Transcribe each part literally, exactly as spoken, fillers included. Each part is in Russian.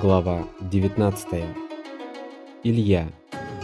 Глава девятнадцатая. Илья.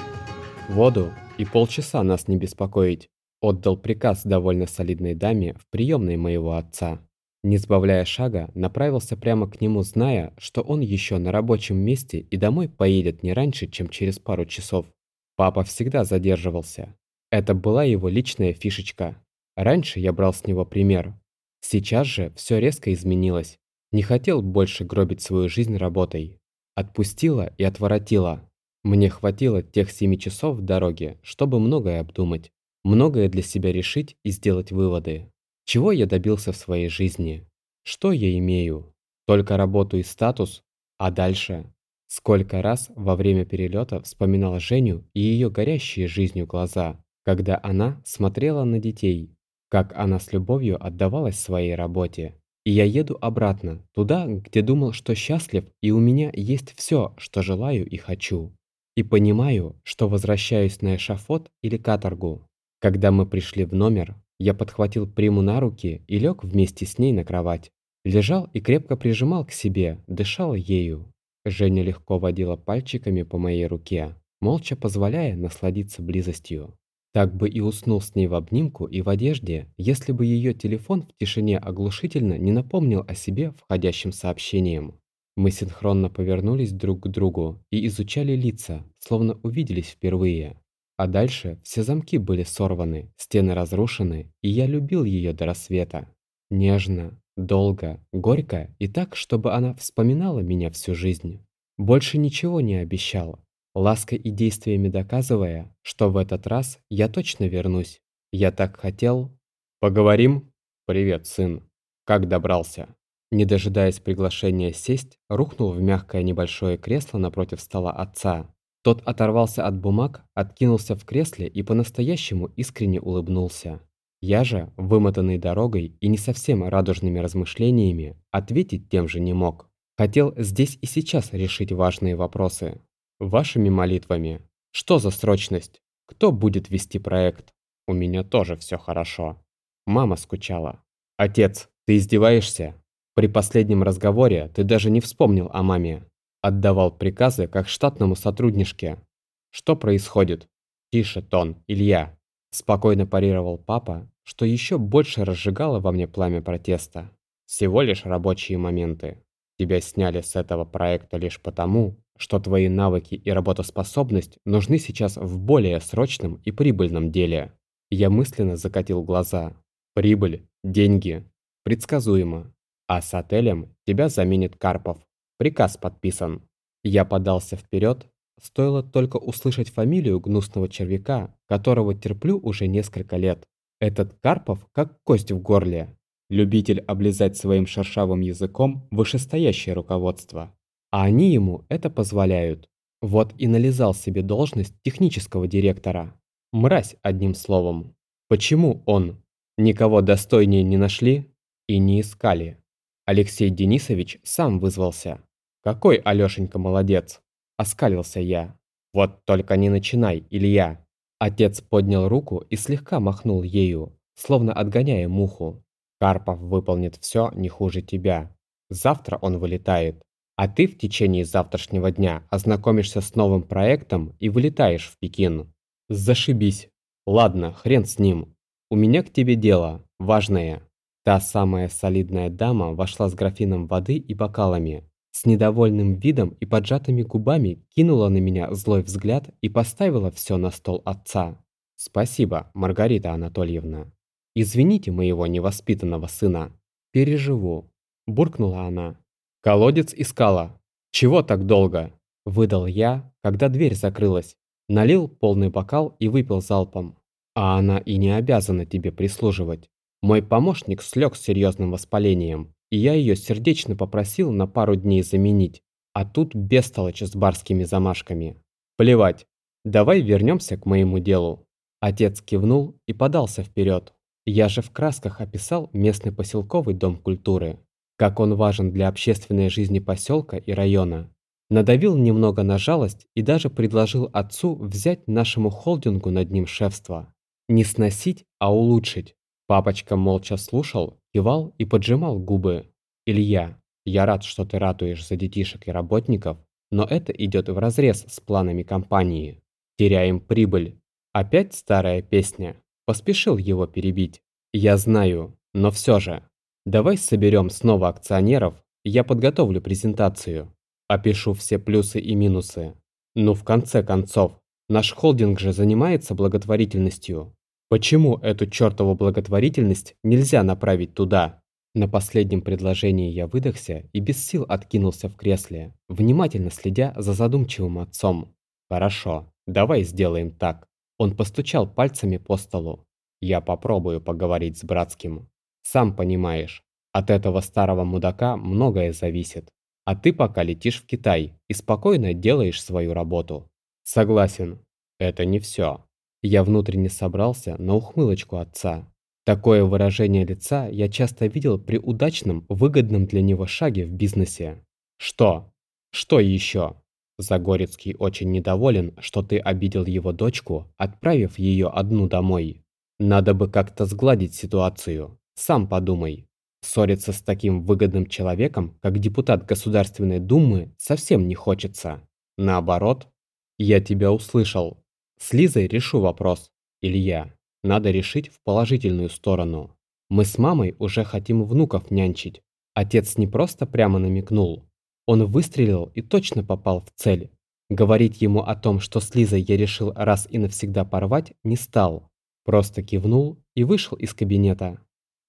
Воду и полчаса нас не беспокоить. Отдал приказ довольно солидной даме в приемной моего отца. Не сбавляя шага, направился прямо к нему, зная, что он еще на рабочем месте и домой поедет не раньше, чем через пару часов. Папа всегда задерживался. Это была его личная фишечка. Раньше я брал с него пример. Сейчас же все резко изменилось. Не хотел больше гробить свою жизнь работой. Отпустила и отворотила. Мне хватило тех семи часов в дороге, чтобы многое обдумать, многое для себя решить и сделать выводы. Чего я добился в своей жизни? Что я имею? Только работу и статус? А дальше? Сколько раз во время перелета вспоминал Женю и ее горящие жизнью глаза, когда она смотрела на детей, как она с любовью отдавалась своей работе. И я еду обратно, туда, где думал, что счастлив, и у меня есть все, что желаю и хочу. И понимаю, что возвращаюсь на эшафот или каторгу. Когда мы пришли в номер, я подхватил Приму на руки и лег вместе с ней на кровать. Лежал и крепко прижимал к себе, дышал ею. Женя легко водила пальчиками по моей руке, молча позволяя насладиться близостью. Так бы и уснул с ней в обнимку и в одежде, если бы ее телефон в тишине оглушительно не напомнил о себе входящим сообщением. Мы синхронно повернулись друг к другу и изучали лица, словно увиделись впервые. А дальше все замки были сорваны, стены разрушены, и я любил ее до рассвета. Нежно, долго, горько и так, чтобы она вспоминала меня всю жизнь. Больше ничего не обещал, лаской и действиями доказывая, что в этот раз я точно вернусь. Я так хотел. Поговорим? Привет, сын. Как добрался? Не дожидаясь приглашения сесть, рухнул в мягкое небольшое кресло напротив стола отца. Тот оторвался от бумаг, откинулся в кресле и по-настоящему искренне улыбнулся. Я же, вымотанный дорогой и не совсем радужными размышлениями, ответить тем же не мог. Хотел здесь и сейчас решить важные вопросы. Вашими молитвами. Что за срочность? Кто будет вести проект? У меня тоже все хорошо. Мама скучала. Отец, ты издеваешься? При последнем разговоре ты даже не вспомнил о маме. Отдавал приказы как штатному сотрудничке. Что происходит? Тише, Тон, Илья. Спокойно парировал папа, что еще больше разжигало во мне пламя протеста. Всего лишь рабочие моменты. Тебя сняли с этого проекта лишь потому, что твои навыки и работоспособность нужны сейчас в более срочном и прибыльном деле. Я мысленно закатил глаза. Прибыль, деньги. Предсказуемо. А с отелем тебя заменит Карпов. Приказ подписан. Я подался вперед, стоило только услышать фамилию гнусного червяка, которого терплю уже несколько лет. Этот Карпов как кость в горле. Любитель облизать своим шершавым языком вышестоящее руководство. А они ему это позволяют. Вот и нализал себе должность технического директора. Мразь, одним словом. Почему он? Никого достойнее не нашли и не искали. Алексей Денисович сам вызвался. «Какой Алёшенька молодец!» – оскалился я. «Вот только не начинай, Илья!» Отец поднял руку и слегка махнул ею, словно отгоняя муху. «Карпов выполнит все не хуже тебя. Завтра он вылетает, а ты в течение завтрашнего дня ознакомишься с новым проектом и вылетаешь в Пекин. Зашибись! Ладно, хрен с ним. У меня к тебе дело, важное». Та самая солидная дама вошла с графином воды и бокалами. С недовольным видом и поджатыми губами кинула на меня злой взгляд и поставила все на стол отца. «Спасибо, Маргарита Анатольевна. Извините моего невоспитанного сына. Переживу», – буркнула она. «Колодец искала. Чего так долго?» – выдал я, когда дверь закрылась. Налил полный бокал и выпил залпом. «А она и не обязана тебе прислуживать. Мой помощник слег с серьезным воспалением, и я ее сердечно попросил на пару дней заменить, а тут бестолочь с барскими замашками. Плевать, давай вернемся к моему делу». Отец кивнул и подался вперед. Я же в красках описал местный поселковый дом культуры, как он важен для общественной жизни поселка и района. Надавил немного на жалость и даже предложил отцу взять нашему холдингу над ним шефство. Не сносить, а улучшить. Папочка молча слушал, кивал и поджимал губы. «Илья, Я рад, что ты ратуешь за детишек и работников, но это идет вразрез с планами компании. Теряем прибыль. Опять старая песня. Поспешил его перебить. Я знаю, но все же. Давай соберем снова акционеров, и я подготовлю презентацию. Опишу все плюсы и минусы. Ну, в конце концов, наш холдинг же занимается благотворительностью. Почему эту чертову благотворительность нельзя направить туда? На последнем предложении я выдохся и без сил откинулся в кресле, внимательно следя за задумчивым отцом. «Хорошо, давай сделаем так». Он постучал пальцами по столу. «Я попробую поговорить с братским. Сам понимаешь, от этого старого мудака многое зависит. А ты пока летишь в Китай и спокойно делаешь свою работу». «Согласен. Это не все». Я внутренне собрался на ухмылочку отца. Такое выражение лица я часто видел при удачном, выгодном для него шаге в бизнесе. «Что? Что еще?» Загорецкий очень недоволен, что ты обидел его дочку, отправив ее одну домой. Надо бы как-то сгладить ситуацию. Сам подумай. Ссориться с таким выгодным человеком, как депутат Государственной Думы, совсем не хочется. Наоборот, я тебя услышал. С Лизой решу вопрос, Илья. Надо решить в положительную сторону. Мы с мамой уже хотим внуков нянчить. Отец не просто прямо намекнул. Он выстрелил и точно попал в цель. Говорить ему о том, что с Лизой я решил раз и навсегда порвать, не стал. Просто кивнул и вышел из кабинета.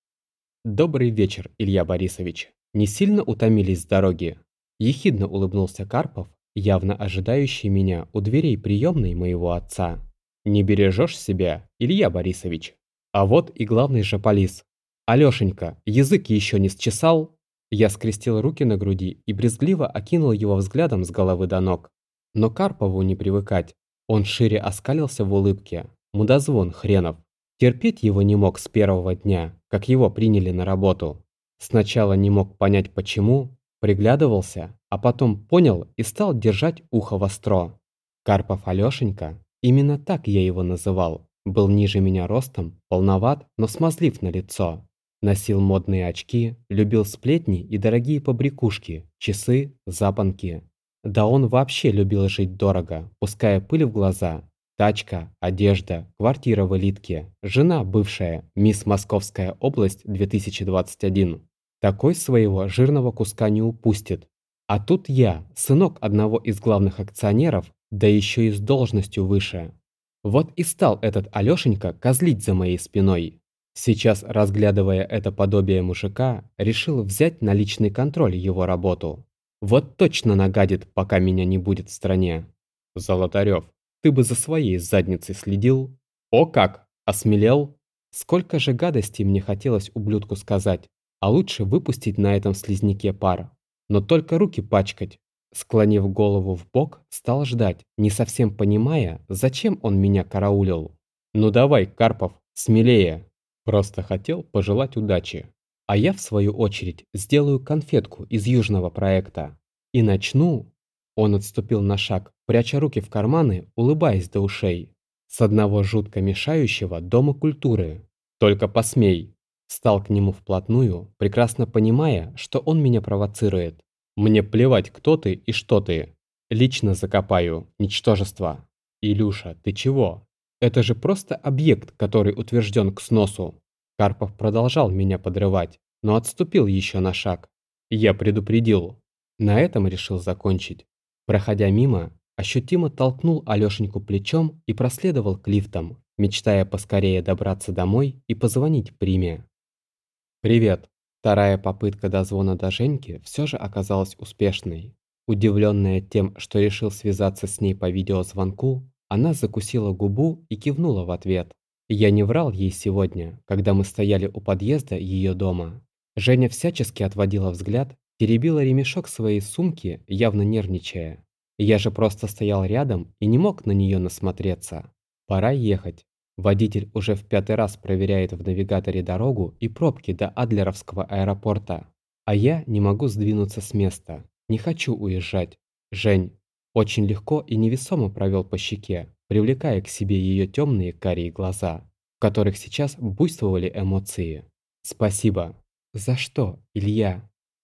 «Добрый вечер, Илья Борисович. Не сильно утомились с дороги?» Ехидно улыбнулся Карпов, явно ожидающий меня у дверей приемной моего отца. «Не бережешь себя, Илья Борисович? А вот и главный жополиз. Алешенька, язык еще не счесал?» Я скрестил руки на груди и брезгливо окинул его взглядом с головы до ног. Но Карпову не привыкать. Он шире оскалился в улыбке. Мудозвон хренов. Терпеть его не мог с первого дня, как его приняли на работу. Сначала не мог понять почему, приглядывался, а потом понял и стал держать ухо востро. Карпов Алешенька, именно так я его называл, был ниже меня ростом, полноват, но смазлив на лицо. Носил модные очки, любил сплетни и дорогие побрякушки, часы, запонки. Да он вообще любил жить дорого, пуская пыль в глаза. Тачка, одежда, квартира в элитке, жена бывшая, мисс Московская область две тысячи двадцать один. Такой своего жирного куска не упустит. А тут я, сынок одного из главных акционеров, да еще и с должностью выше. Вот и стал этот Алешенька козлить за моей спиной. Сейчас, разглядывая это подобие мужика, решил взять на личный контроль его работу. Вот точно нагадит, пока меня не будет в стране. Золотарев, ты бы за своей задницей следил. О как! Осмелел? Сколько же гадостей мне хотелось ублюдку сказать, а лучше выпустить на этом слизняке пар. Но только руки пачкать. Склонив голову в бок, стал ждать, не совсем понимая, зачем он меня караулил. Ну давай, Карпов, смелее. Просто хотел пожелать удачи. А я, в свою очередь, сделаю конфетку из южного проекта. И начну... Он отступил на шаг, пряча руки в карманы, улыбаясь до ушей. С одного жутко мешающего дома культуры. Только посмей. Стал к нему вплотную, прекрасно понимая, что он меня провоцирует. Мне плевать, кто ты и что ты. Лично закопаю, ничтожество. Илюша, ты чего? Это же просто объект, который утвержден к сносу. Карпов продолжал меня подрывать, но отступил еще на шаг. Я предупредил. На этом решил закончить. Проходя мимо, ощутимо толкнул Алешеньку плечом и проследовал к лифтам, мечтая поскорее добраться домой и позвонить Приме. «Привет». Вторая попытка дозвона до Женьки все же оказалась успешной. Удивленная тем, что решил связаться с ней по видеозвонку, она закусила губу и кивнула в ответ. Я не врал ей сегодня, когда мы стояли у подъезда ее дома. Женя всячески отводила взгляд, теребила ремешок своей сумки, явно нервничая. Я же просто стоял рядом и не мог на нее насмотреться. Пора ехать. Водитель уже в пятый раз проверяет в навигаторе дорогу и пробки до Адлеровского аэропорта. А я не могу сдвинуться с места. Не хочу уезжать. Жень очень легко и невесомо провел по щеке, привлекая к себе ее темные карие глаза, в которых сейчас буйствовали эмоции. «Спасибо». «За что, Илья?»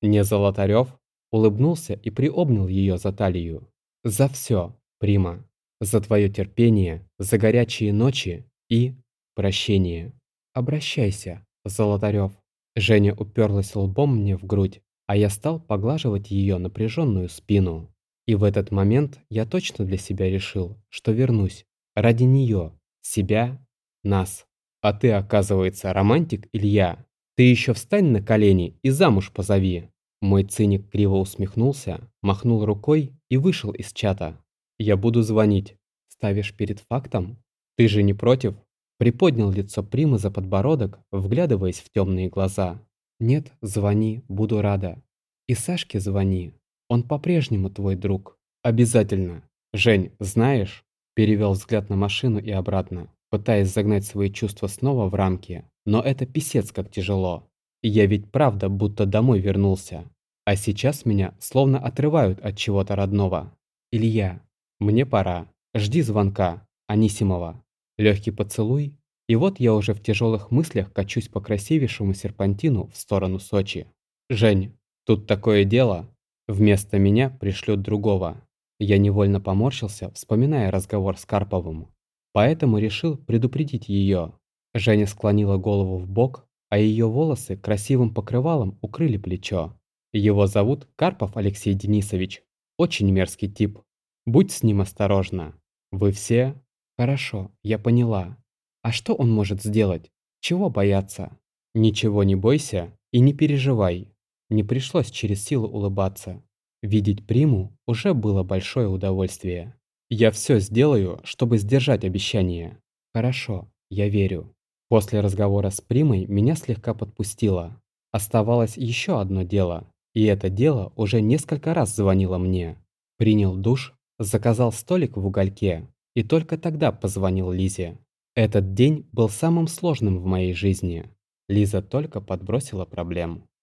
Не Золотарев улыбнулся и приобнял ее за талию. За все, Прима. За твое терпение, за горячие ночи и прощение. Обращайся, Золотарев. Женя уперлась лбом мне в грудь, а я стал поглаживать ее напряженную спину. И в этот момент я точно для себя решил, что вернусь. Ради нее, себя, нас. А ты, оказывается, романтик, Илья. Ты еще встань на колени и замуж позови. Мой циник криво усмехнулся, махнул рукой и вышел из чата. Я буду звонить. Ставишь перед фактом? Ты же не против? Приподнял лицо Примы за подбородок, вглядываясь в темные глаза. Нет, звони, буду рада. И Сашке звони. Он по-прежнему твой друг. Обязательно. Жень, знаешь? Перевел взгляд на машину и обратно, пытаясь загнать свои чувства снова в рамки. Но это писец как тяжело. И я ведь правда будто домой вернулся. А сейчас меня словно отрывают от чего-то родного. Илья, мне пора. Жди звонка. Анисимова. Легкий поцелуй, и вот я уже в тяжелых мыслях качусь по красивейшему серпантину в сторону Сочи. Жень, тут такое дело. Вместо меня пришлют другого. Я невольно поморщился, вспоминая разговор с Карповым. Поэтому решил предупредить ее. Женя склонила голову в бок, а ее волосы красивым покрывалом укрыли плечо. Его зовут Карпов Алексей Денисович. Очень мерзкий тип. Будь с ним осторожна. Вы все... Хорошо, я поняла. А что он может сделать? Чего бояться? Ничего не бойся и не переживай. Не пришлось через силу улыбаться. Видеть Приму уже было большое удовольствие. Я все сделаю, чтобы сдержать обещание. Хорошо, я верю. После разговора с Примой меня слегка подпустило. Оставалось еще одно дело, и это дело уже несколько раз звонило мне. Принял душ, заказал столик в угольке и только тогда позвонил Лизе. Этот день был самым сложным в моей жизни. Лиза только подбросила проблем.